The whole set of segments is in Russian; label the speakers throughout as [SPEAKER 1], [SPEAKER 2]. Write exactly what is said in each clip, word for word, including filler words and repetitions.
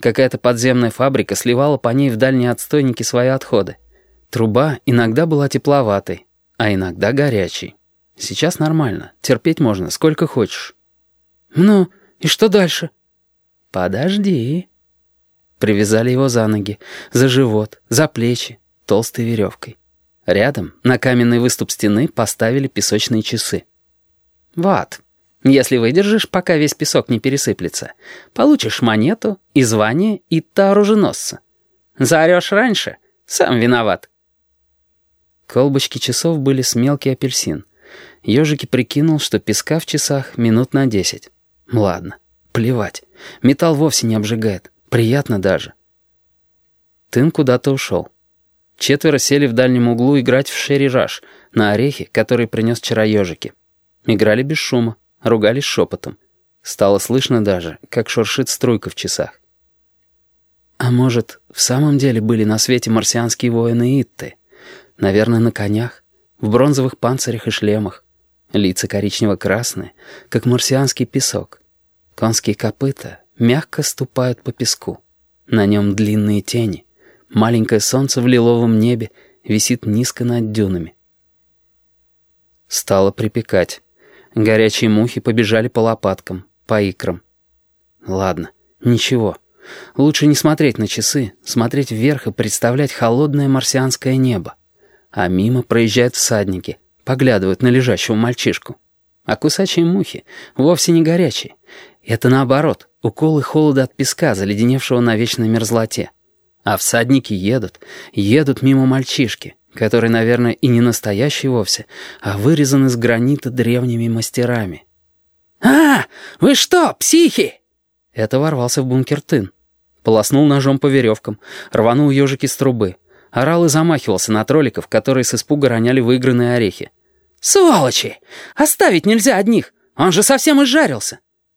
[SPEAKER 1] Какая-то подземная фабрика сливала по ней в дальние отстойники свои отходы. Труба иногда была тепловатой, а иногда горячей. Сейчас нормально, терпеть можно, сколько хочешь. «Ну, и что дальше?» «Подожди». Привязали его за ноги, за живот, за плечи, толстой веревкой. Рядом, на каменный выступ стены, поставили песочные часы. «Вот, если выдержишь, пока весь песок не пересыплется, получишь монету и звание Итта оруженосца. Заорешь раньше — сам виноват». Колбочки часов были с мелкий апельсин. Ёжики прикинул, что песка в часах минут на десять. Ладно, плевать. Металл вовсе не обжигает. Приятно даже. Тын куда-то ушел. Четверо сели в дальнем углу играть в шерри-раш на орехи, которые принес вчера ёжики. Играли без шума, ругались шепотом. Стало слышно даже, как шуршит струйка в часах. А может, в самом деле были на свете марсианские воины Итты? Наверное, на конях, в бронзовых панцирях и шлемах. Лица коричнево-красные, как марсианский песок. Конские копыта мягко ступают по песку. На нем длинные тени. Маленькое солнце в лиловом небе висит низко над дюнами. Стало припекать. Горячие мухи побежали по лопаткам, по икрам. Ладно, ничего. Лучше не смотреть на часы, смотреть вверх и представлять холодное марсианское небо. А мимо проезжают всадники, поглядывают на лежащего мальчишку. А кусачие мухи вовсе не горячие. Это наоборот, уколы холода от песка, заледеневшего на вечной мерзлоте. А всадники едут, едут мимо мальчишки, который, наверное, и не настоящий вовсе, а вырезан из гранита древними мастерами. «А, вы что, психи?» Это ворвался в бункер Тын. Полоснул ножом по веревкам, рванул ёжики с трубы. Орал и замахивался на тролликов, которые с испуга роняли выигранные орехи. «Сволочи! Оставить нельзя одних! Он же совсем изжарился!»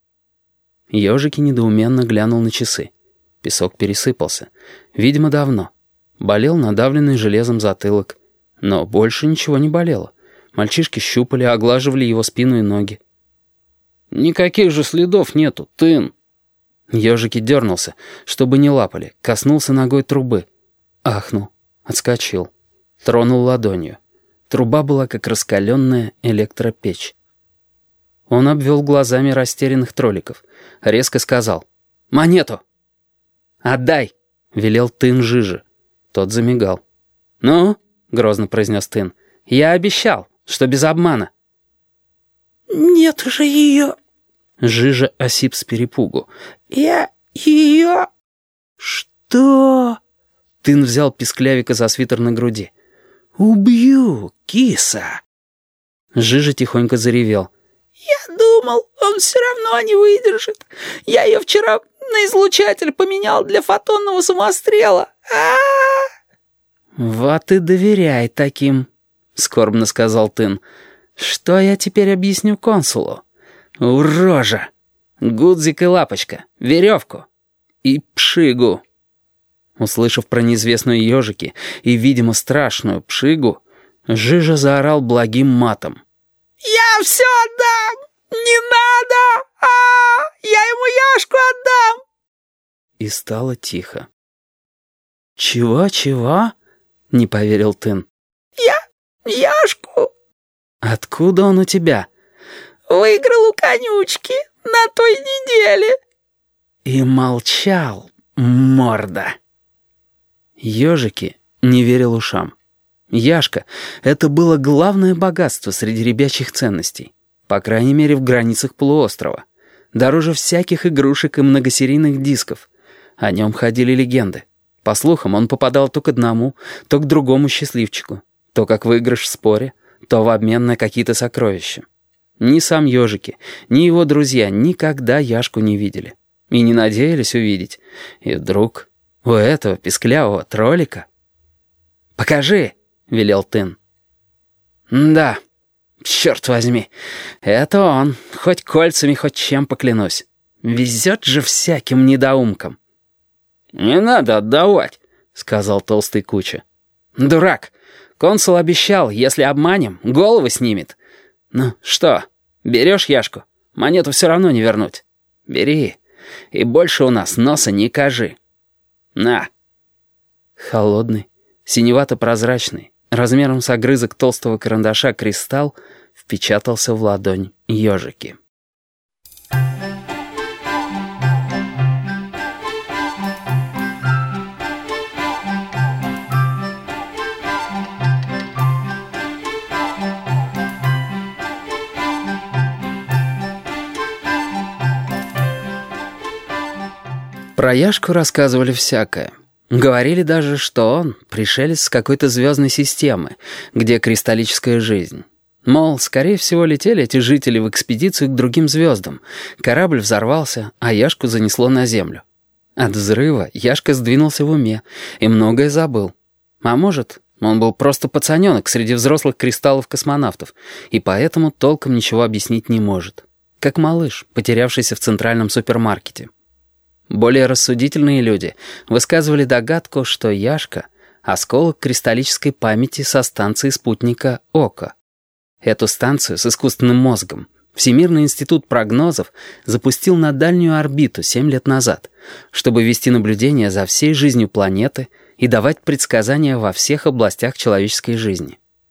[SPEAKER 1] Ёжики недоуменно глянул на часы. Песок пересыпался. Видимо, давно. Болел надавленный железом затылок. Но больше ничего не болело. Мальчишки щупали, оглаживали его спину и ноги. «Никаких же следов нету, Тын!» Ёжики дернулся, чтобы не лапали, коснулся ногой трубы. Ахнул, отскочил, тронул ладонью. Труба была как раскаленная электропечь. Он обвел глазами растерянных тролликов. Резко сказал: «Монету!» «Отдай!» — велел Тын Жиже. Тот замигал. «Ну?» — грозно произнес Тын. «Я обещал, что без обмана».
[SPEAKER 2] «Нет же ее!»
[SPEAKER 1] Жижа осип с перепугу.
[SPEAKER 2] «Я ее...»
[SPEAKER 1] «Что?» Тын взял писклявика за свитер на груди.
[SPEAKER 2] «Убью, киса!»
[SPEAKER 1] Жижа тихонько заревел.
[SPEAKER 2] «Я думал, он все равно не выдержит. Я ее вчера на излучатель поменял для фотонного самострела. А-а-а!»
[SPEAKER 1] «Вот и доверяй таким», — скорбно сказал Тын. «Что я теперь объясню консулу? Урожа! Гудзик и лапочка, веревку и пшигу». Услышав про неизвестную ёжики и, видимо, страшную пшигу, Жижа заорал благим матом.
[SPEAKER 2] «Я все отдам! Не надо! А, я ему Яшку отдам!»
[SPEAKER 1] И стало тихо. «Чего-чего?» — не поверил Тын.
[SPEAKER 2] «Я Яшку».
[SPEAKER 1] «Откуда он у тебя?»
[SPEAKER 2] «Выиграл у конючки на той неделе».
[SPEAKER 1] И молчал, морда. Ёжики не верил ушам. Яшка — это было главное богатство среди ребячьих ценностей. По крайней мере, в границах полуострова. Дороже всяких игрушек и многосерийных дисков. О нем ходили легенды. По слухам, он попадал то к одному, то к другому счастливчику. То как выигрыш в споре, то в обмен на какие-то сокровища. Ни сам Ёжики, ни его друзья никогда Яшку не видели. И не надеялись увидеть. И вдруг у этого писклявого троллика... «Покажи!» — велел Тын. «Да, черт возьми, это он, хоть кольцами, хоть чем поклянусь. Везет же всяким недоумкам». «Не надо отдавать», — сказал толстый Куча. «Дурак, консул обещал, если обманем, головы снимет. Ну что, берешь Яшку? Монету все равно не вернуть. Бери, и больше у нас носа не кажи. На!»
[SPEAKER 2] Холодный, синевато-прозрачный, размером с огрызок толстого карандаша кристалл впечатался в ладонь ежики. Про Яшку рассказывали всякое. Говорили даже, что он пришелец с какой-то звездной системы, где кристаллическая жизнь. Мол, скорее всего, летели эти жители в экспедицию к другим звездам. Корабль взорвался, а Яшку занесло на Землю. От взрыва Яшка сдвинулся в уме и многое забыл. А может, он был просто пацаненок среди взрослых кристаллов-космонавтов, и поэтому толком ничего объяснить не может. Как малыш, потерявшийся в центральном супермаркете. Более рассудительные люди высказывали догадку, что Яшка — осколок кристаллической памяти со станции спутника Око. Эту станцию с искусственным мозгом Всемирный институт прогнозов запустил на дальнюю орбиту семь лет назад, чтобы вести наблюдения за всей жизнью планеты и давать предсказания во всех областях человеческой жизни.